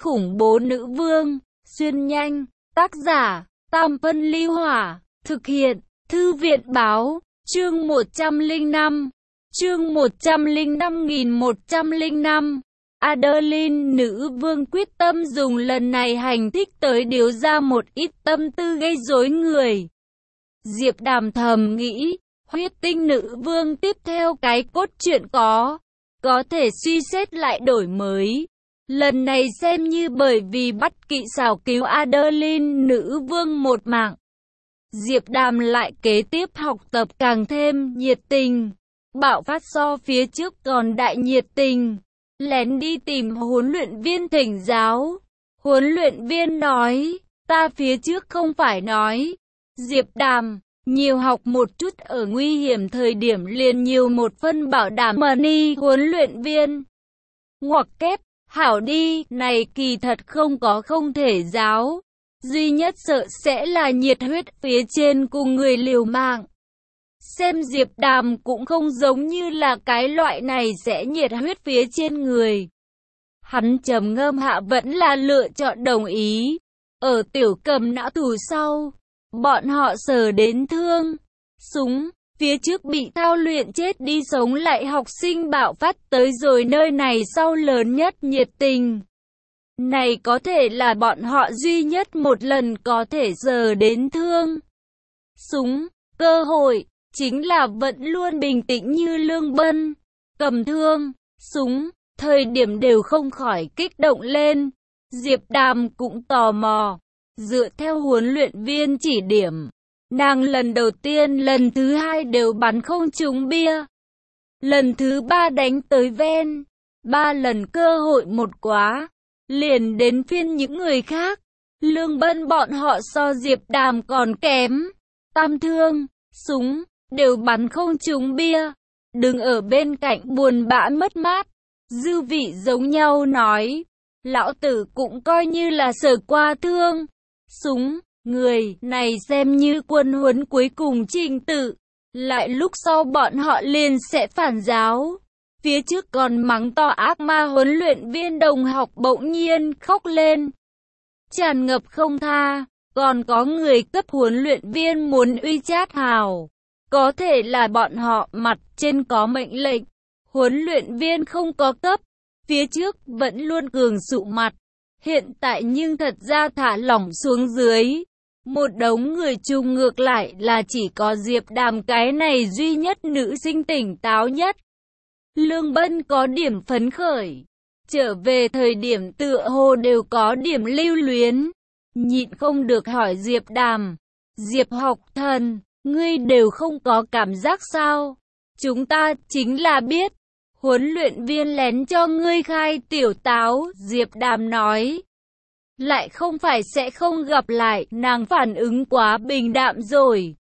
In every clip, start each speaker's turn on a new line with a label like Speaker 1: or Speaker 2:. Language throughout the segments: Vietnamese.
Speaker 1: khủng bố nữ vương, xuyên nhanh, tác giả, Tam Phân Ly Hỏa, thực hiện, Thư viện Báo, chương 105, chương 105.105. Adeline nữ vương quyết tâm dùng lần này hành thích tới điều ra một ít tâm tư gây rối người. Diệp Đàm thầm nghĩ, huyết tinh nữ vương tiếp theo cái cốt truyện có thể suy xét lại đổi mới. Lần này xem như bởi vì bắt kỵ xảo cứu Adeline nữ vương một mạng. Diệp Đàm lại kế tiếp học tập càng thêm nhiệt tình, bạo phát so phía trước còn đại nhiệt tình. Lén đi tìm huấn luyện viên thỉnh giáo. Huấn luyện viên nói, ta phía trước không phải nói. Diệp Đàm, nhiều học một chút ở nguy hiểm thời điểm liền nhiều một phân bảo đảm money. Huấn luyện viên ngoặc kép, hảo đi, này kỳ thật không có không thể giáo. Duy nhất sợ sẽ là nhiệt huyết phía trên cùng người liều mạng. Xem Diệp Đàm cũng không giống như là cái loại này sẽ nhiệt huyết phía trên người. Hắn trầm ngâm hạ vẫn là lựa chọn đồng ý. Ở tiểu cầm não tù sau, bọn họ sờ đến thương, súng, phía trước bị thao luyện chết đi sống lại học sinh bạo phát tới rồi nơi này sau lớn nhất nhiệt tình. Này có thể là bọn họ duy nhất một lần có thể sờ đến thương, súng, cơ hội. Chính là vẫn luôn bình tĩnh như Lương Bân, cầm thương, súng, thời điểm đều không khỏi kích động lên. Diệp Đàm cũng tò mò, dựa theo huấn luyện viên chỉ điểm, nàng lần đầu tiên lần thứ hai đều bắn không trúng bia. Lần thứ ba đánh tới ven, 3 lần cơ hội một quá, liền đến phiên những người khác. Lương Bân bọn họ so Diệp Đàm còn kém, tam thương, súng, đều bắn không trúng bia. Đừng ở bên cạnh buồn bã mất mát. Dư vị giống nhau nói, lão tử cũng coi như là sở qua thương, súng, người này xem như quân huấn cuối cùng trình tự. Lại lúc sau bọn họ liền sẽ phản giáo. Phía trước còn mắng to ác ma huấn luyện viên đồng học bỗng nhiên khóc lên, tràn ngập không tha. Còn có người cấp huấn luyện viên muốn uy chát hào. Có thể là bọn họ mặt trên có mệnh lệnh, huấn luyện viên không có cấp, phía trước vẫn luôn cường sụ mặt, hiện tại nhưng thật ra thả lỏng xuống dưới. Một đống người chung ngược lại là chỉ có Diệp Đàm cái này duy nhất nữ sinh tỉnh táo nhất. Lương Bân có điểm phấn khởi, trở về thời điểm tựa hồ đều có điểm lưu luyến, nhịn không được hỏi Diệp Đàm, Diệp học thần, ngươi đều không có cảm giác sao? Chúng ta chính là biết. Huấn luyện viên lén cho ngươi khai tiểu táo, Diệp Đàm nói. Lại không phải sẽ không gặp lại, nàng phản ứng quá bình đạm rồi.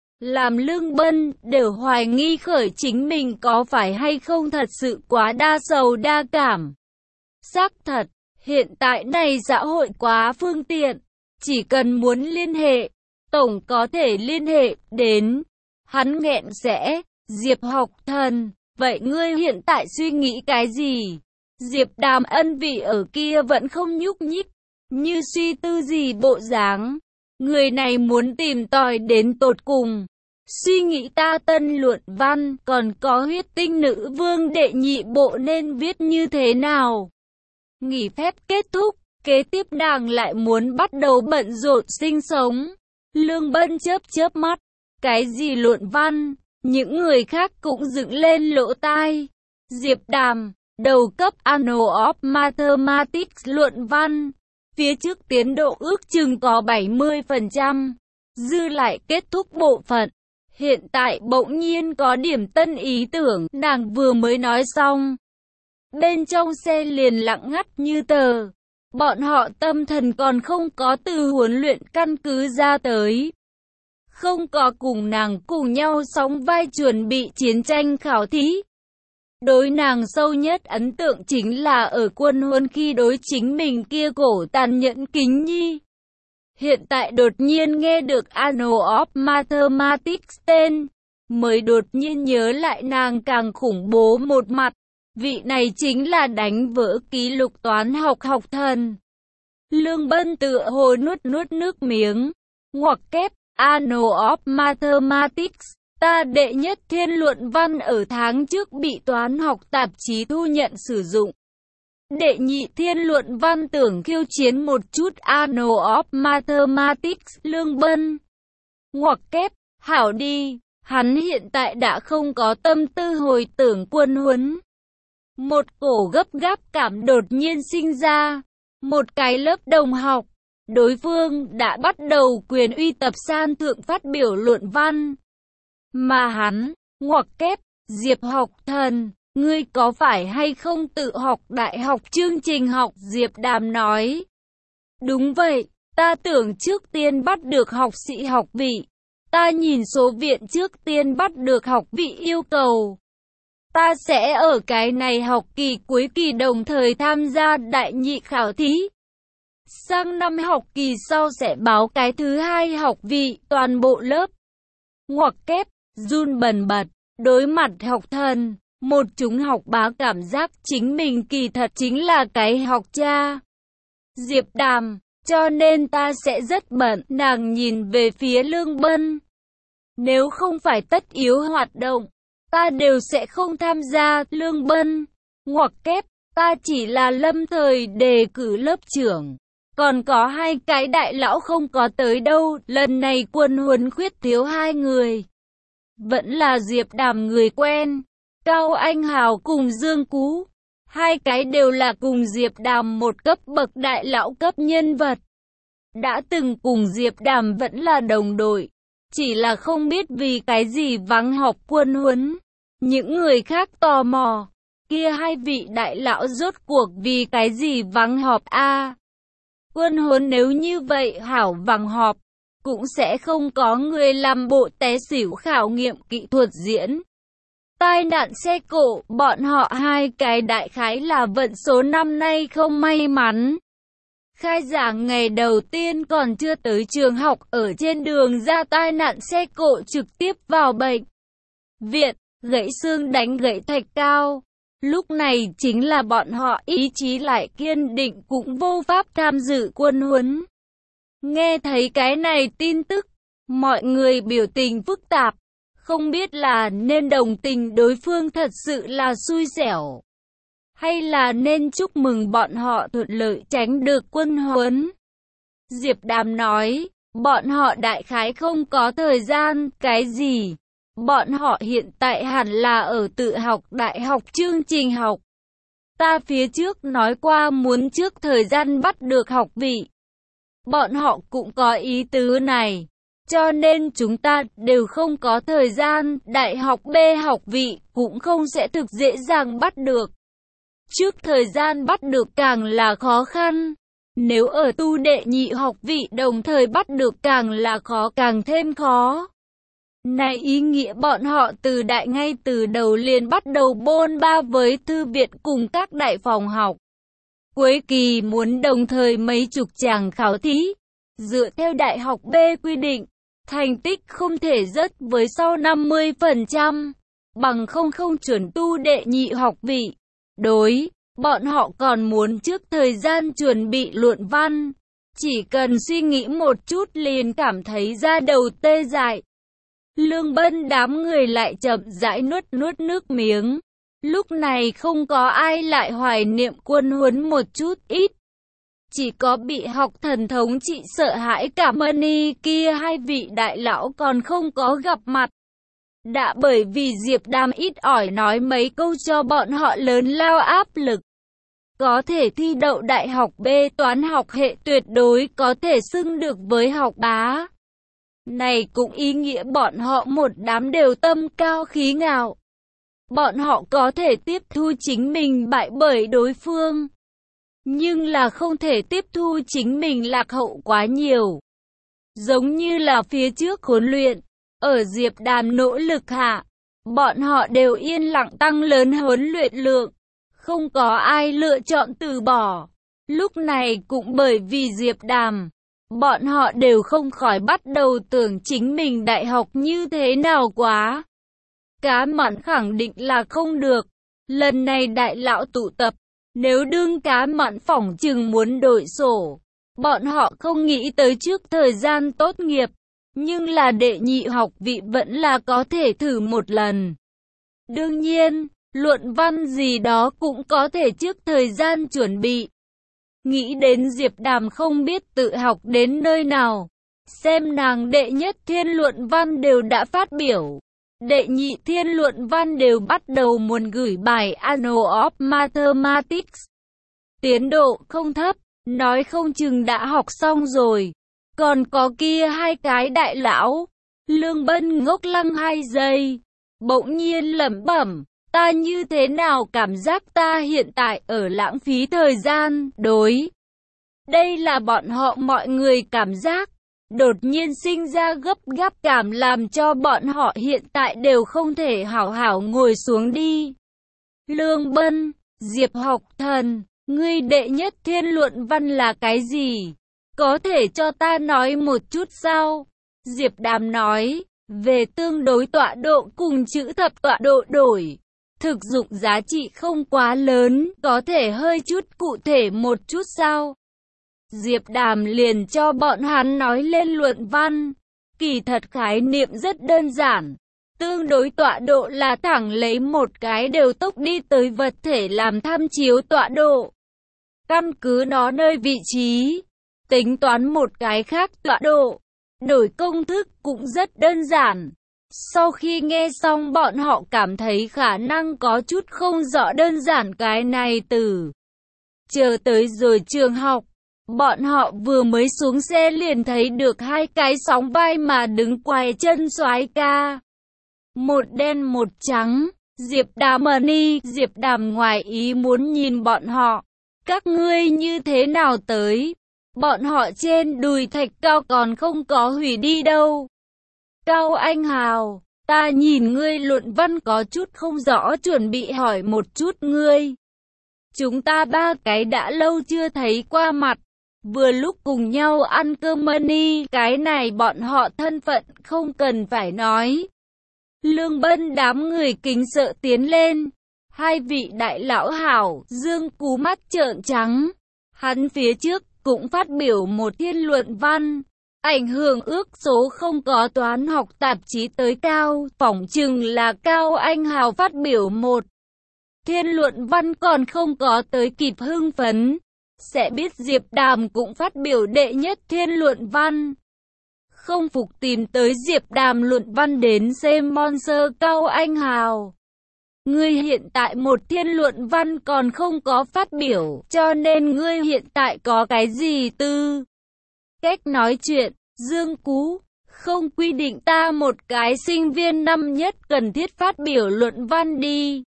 Speaker 1: Làm Lương Bân đều hoài nghi khởi chính mình có phải hay không thật sự quá đa sầu đa cảm. Xác thật, hiện tại này xã hội quá phương tiện, chỉ cần muốn liên hệ, tổng có thể liên hệ đến. Hắn nghẹn sẽ, Diệp học thần, vậy ngươi hiện tại suy nghĩ cái gì? Diệp Đàm ân vị ở kia vẫn không nhúc nhích, như suy tư gì bộ dáng. Người này muốn tìm tòi đến tột cùng. Suy nghĩ ta tân luận văn, còn có huyết tinh nữ vương đệ nhị bộ nên viết như thế nào? Nghỉ phép kết thúc, kế tiếp nàng lại muốn bắt đầu bận rộn sinh sống. Lương Bân chớp chớp mắt, cái gì luận văn, những người khác cũng dựng lên lỗ tai. Diệp Đàm, đầu cấp Annals of Mathematics luận văn, phía trước tiến độ ước chừng có 70%, dư lại kết thúc bộ phận. Hiện tại bỗng nhiên có điểm tân ý tưởng, nàng vừa mới nói xong. Bên trong xe liền lặng ngắt như tờ. Bọn họ tâm thần còn không có từ huấn luyện căn cứ ra tới. Không có cùng nàng cùng nhau sóng vai chuẩn bị chiến tranh khảo thí. Đối nàng sâu nhất ấn tượng chính là ở quân huấn khi đối chính mình kia cổ tàn nhẫn kính nhi. Hiện tại đột nhiên nghe được Annals of Mathematics tên, mới đột nhiên nhớ lại nàng càng khủng bố một mặt. Vị này chính là đánh vỡ kỷ lục toán học học thần. Lương Bân tựa hồ nuốt nước miếng. Ngoặc kép, Annals of Mathematics. Ta đệ nhất thiên luận văn ở tháng trước bị toán học tạp chí thu nhận sử dụng. Đệ nhị thiên luận văn tưởng khiêu chiến một chút Annals of Mathematics. Lương Bân. Ngoặc kép, hảo đi. Hắn hiện tại đã không có tâm tư hồi tưởng quân huấn. Một cổ gấp gáp cảm đột nhiên sinh ra. Một cái lớp đồng học, đối phương đã bắt đầu quyền uy tập san thượng phát biểu luận văn. Mà hắn, ngoặc kép, Diệp học thần, ngươi có phải hay không tự học đại học chương trình học? Diệp Đàm nói. Đúng vậy, ta tưởng trước tiên bắt được học sĩ học vị. Ta nhìn số viện trước tiên bắt được học vị yêu cầu. Ta sẽ ở cái này học kỳ cuối kỳ đồng thời tham gia đại nhị khảo thí. Sang năm học kỳ sau sẽ báo cái thứ hai học vị toàn bộ lớp. Ngoặc kép, run bần bật, đối mặt học thần, một chúng học bá cảm giác chính mình kỳ thật chính là cái học cha. Diệp Đàm, cho nên ta sẽ rất bận. Nàng nhìn về phía Lương Bân. Nếu không phải tất yếu hoạt động, ta đều sẽ không tham gia. Lương Bân, ngoặc kép, ta chỉ là lâm thời đề cử lớp trưởng. Còn có hai cái đại lão không có tới đâu, lần này quân huấn khuyết thiếu hai người. Vẫn là Diệp Đàm người quen, Cao Anh Hào cùng Dương Cú. Hai cái đều là cùng Diệp Đàm một cấp bậc đại lão cấp nhân vật. Đã từng cùng Diệp Đàm vẫn là đồng đội. Chỉ là không biết vì cái gì vắng học quân huấn. Những người khác tò mò, kia hai vị đại lão rốt cuộc vì cái gì vắng họp a? Quân huấn nếu như vậy hảo vắng họp, cũng sẽ không có người làm bộ té xỉu khảo nghiệm kỹ thuật diễn. Tai nạn xe cộ, bọn họ hai cái đại khái là vận số năm nay không may mắn. Khai giảng ngày đầu tiên còn chưa tới trường học, ở trên đường ra tai nạn xe cộ trực tiếp vào bệnh viện, gãy xương đánh gãy thạch cao. Lúc này chính là bọn họ ý chí lại kiên định cũng vô pháp tham dự quân huấn. Nghe thấy cái này tin tức, mọi người biểu tình phức tạp, không biết là nên đồng tình đối phương thật sự là xui xẻo, hay là nên chúc mừng bọn họ thuận lợi tránh được quân huấn. Diệp Đàm nói, bọn họ đại khái không có thời gian, cái gì? Bọn họ hiện tại hẳn là ở tự học đại học chương trình học. Ta phía trước nói qua muốn trước thời gian bắt được học vị. Bọn họ cũng có ý tứ này. Cho nên chúng ta đều không có thời gian, đại học B học vị cũng không sẽ thực dễ dàng bắt được. Trước thời gian bắt được càng là khó khăn. Nếu ở tu đệ nhị học vị đồng thời bắt được càng là khó, càng thêm khó. Này ý nghĩa bọn họ ngay từ đầu liền bắt đầu bôn ba với thư viện cùng các đại phòng học. Cuối kỳ muốn đồng thời mấy chục chàng khảo thí. Dựa theo đại học B quy định, thành tích không thể rớt với sau 50%, bằng không chuẩn tu đệ nhị học vị. Bọn họ còn muốn trước thời gian chuẩn bị luận văn. Chỉ cần suy nghĩ một chút liền cảm thấy da đầu tê dại. Lương Bân đám người lại chậm rãi nuốt nước miếng. Lúc này không có ai lại hoài niệm quân huấn một chút ít. Chỉ có bị học thần thống trị sợ hãi Cảm Ơn Y kia hai vị đại lão còn không có gặp mặt. Đã bởi vì Diệp Đàm ít ỏi nói mấy câu cho bọn họ lớn lao áp lực. Có thể thi đậu đại học B toán học hệ tuyệt đối có thể xưng được với học bá. Này cũng ý nghĩa bọn họ một đám đều tâm cao khí ngạo. Bọn họ có thể tiếp thu chính mình bại bởi đối phương. Nhưng là không thể tiếp thu chính mình lạc hậu quá nhiều. Giống như là phía trước huấn luyện, ở Diệp Đàm nỗ lực hạ, bọn họ đều yên lặng tăng lớn huấn luyện lượng. Không có ai lựa chọn từ bỏ. Lúc này cũng bởi vì Diệp Đàm, bọn họ đều không khỏi bắt đầu tưởng chính mình đại học như thế nào quá. Cá mặn khẳng định là không được. Lần này đại lão tụ tập, nếu đương cá mặn phỏng chừng muốn đổi sổ. Bọn họ không nghĩ tới trước thời gian tốt nghiệp, nhưng là đệ nhị học vị vẫn là có thể thử một lần. Đương nhiên, luận văn gì đó cũng có thể trước thời gian chuẩn bị. Nghĩ đến Diệp Đàm không biết tự học đến nơi nào. Xem nàng đệ nhất thiên luận văn đều đã phát biểu. Đệ nhị thiên luận văn đều bắt đầu muốn gửi bài Annals of Mathematics. Tiến độ không thấp, nói không chừng đã học xong rồi. Còn có kia hai cái đại lão. Lương Bân ngốc lăng 2 giây. Bỗng nhiên lẩm bẩm, ta như thế nào cảm giác ta hiện tại ở lãng phí thời gian, đối. Đây là bọn họ mọi người cảm giác. Đột nhiên sinh ra gấp gáp cảm làm cho bọn họ hiện tại đều không thể hảo hảo ngồi xuống đi. Lương Bân, Diệp học thần, ngươi đệ nhất thiên luận văn là cái gì? Có thể cho ta nói một chút sao? Diệp Đàm nói, về tương đối tọa độ cùng chữ thập tọa độ đổi. Thực dụng giá trị không quá lớn, có thể hơi chút cụ thể một chút sao? Diệp Đàm liền cho bọn hắn nói lên luận văn. Kỳ thật khái niệm rất đơn giản. Tương đối tọa độ là thẳng lấy một cái đều tốc đi tới vật thể làm tham chiếu tọa độ. Căn cứ nó nơi vị trí, tính toán một cái khác tọa độ. Đổi công thức cũng rất đơn giản. Sau khi nghe xong bọn họ cảm thấy khả năng có chút không rõ đơn giản cái này từ. Chờ tới rồi trường học. Bọn họ vừa mới xuống xe liền thấy được hai cái sóng vai mà đứng quay chân soái ca. Một đen một trắng, Diệp Đàm ngoài ý muốn nhìn bọn họ. Các ngươi như thế nào tới? Bọn họ trên đùi thạch cao còn không có hủy đi đâu. Cao Anh Hào, ta nhìn ngươi luận văn có chút không rõ, chuẩn bị hỏi một chút ngươi. Chúng ta ba cái đã lâu chưa thấy qua mặt. Vừa lúc cùng nhau ăn cơm money, cái này bọn họ thân phận không cần phải nói. Lương Bân đám người kính sợ tiến lên. Hai vị đại lão hảo, Dương Cú mắt trợn trắng. Hắn phía trước cũng phát biểu một thiên luận văn. Ảnh hưởng ước số không có toán học tạp chí tới cao, phỏng chừng là Cao Anh Hào phát biểu một thiên luận văn còn không có tới kịp hưng phấn. Sẽ biết Diệp Đàm cũng phát biểu đệ nhất thiên luận văn. Không phục tìm tới Diệp Đàm luận văn đến xem Monster Cao Anh Hào. Ngươi hiện tại một thiên luận văn còn không có phát biểu, cho nên ngươi hiện tại có cái gì tư? Cách nói chuyện, Dương Cú, không quy định ta một cái sinh viên năm nhất cần thiết phát biểu luận văn đi.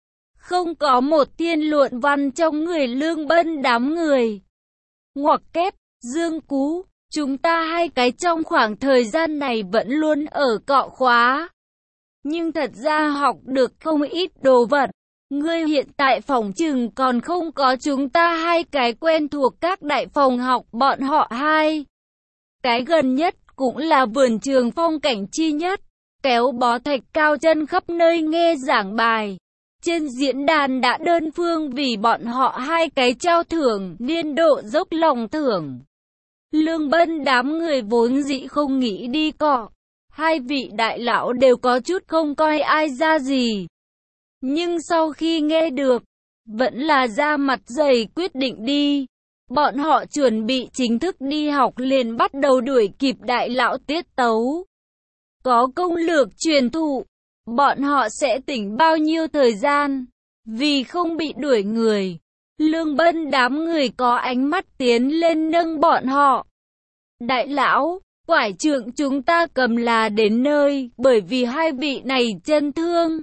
Speaker 1: Không có một thiên luận văn trong người Lương Bân đám người. Ngoặc kép, Dương Cú, chúng ta hai cái trong khoảng thời gian này vẫn luôn ở cọ khóa. Nhưng thật ra học được không ít đồ vật. Ngươi hiện tại phòng chừng còn không có chúng ta hai cái quen thuộc các đại phòng học bọn họ hai. Cái gần nhất cũng là vườn trường phong cảnh chi nhất. Kéo bó thạch cao chân khắp nơi nghe giảng bài. Trên diễn đàn đã đơn phương vì bọn họ hai cái trao thưởng, niên độ dốc lòng thưởng. Lương Bân đám người vốn dĩ không nghĩ đi cọ. Hai vị đại lão đều có chút không coi ai ra gì. Nhưng sau khi nghe được, vẫn là ra mặt dày quyết định đi. Bọn họ chuẩn bị chính thức đi học liền bắt đầu đuổi kịp đại lão tiết tấu. Có công lược truyền thụ, bọn họ sẽ tỉnh bao nhiêu thời gian, vì không bị đuổi người. Lương Bân đám người có ánh mắt tiến lên nâng bọn họ. Đại lão, quải trượng chúng ta cầm là đến nơi, bởi vì hai vị này chân thương.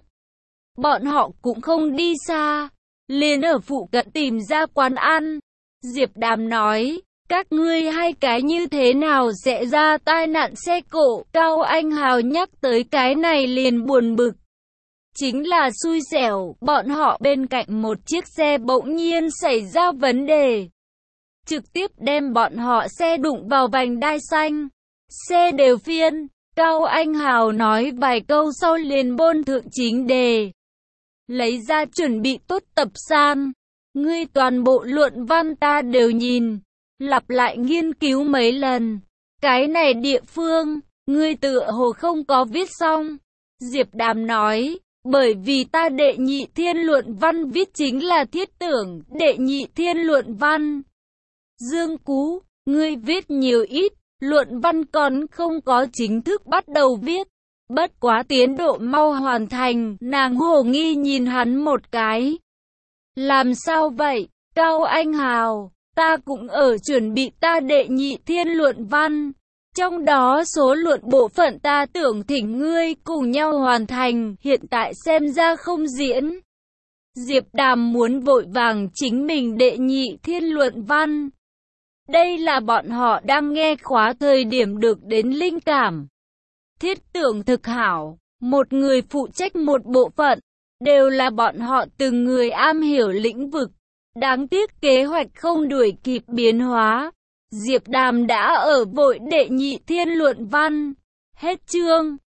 Speaker 1: Bọn họ cũng không đi xa, liền ở phụ cận tìm ra quán ăn. Diệp Đàm nói, các ngươi hai cái như thế nào sẽ ra tai nạn xe cộ. Cao Anh Hào nhắc tới cái này liền buồn bực. Chính là xui xẻo, bọn họ bên cạnh một chiếc xe bỗng nhiên xảy ra vấn đề. Trực tiếp đem bọn họ xe đụng vào vành đai xanh. Xe đều phiên. Cao Anh Hào nói vài câu sau liền bôn thượng chính đề. Lấy ra chuẩn bị tốt tập san. Ngươi toàn bộ luận văn ta đều nhìn. lặp lại nghiên cứu mấy lần. Cái này địa phương, ngươi tựa hồ không có viết xong. Diệp Đàm nói, bởi vì ta đệ nhị thiên luận văn viết chính là thiết tưởng, đệ nhị thiên luận văn. Dương Cú, ngươi viết nhiều ít, luận văn còn không có chính thức bắt đầu viết. Bất quá tiến độ mau hoàn thành, nàng hồ nghi nhìn hắn một cái. Làm sao vậy, Cao Anh Hào, ta cũng ở chuẩn bị ta đệ nhị thiên luận văn. Trong đó số luận bộ phận ta tưởng thỉnh ngươi cùng nhau hoàn thành, hiện tại xem ra không diễn. Diệp Đàm muốn vội vàng chính mình đệ nhị thiên luận văn. Đây là bọn họ đang nghe khóa thời điểm được đến linh cảm. Thiết tưởng thực hảo, một người phụ trách một bộ phận, đều là bọn họ từng người am hiểu lĩnh vực. Đáng tiếc kế hoạch không đuổi kịp biến hóa. Diệp Đàm đã ở vội đệ nhị thiên luận văn. Hết chương.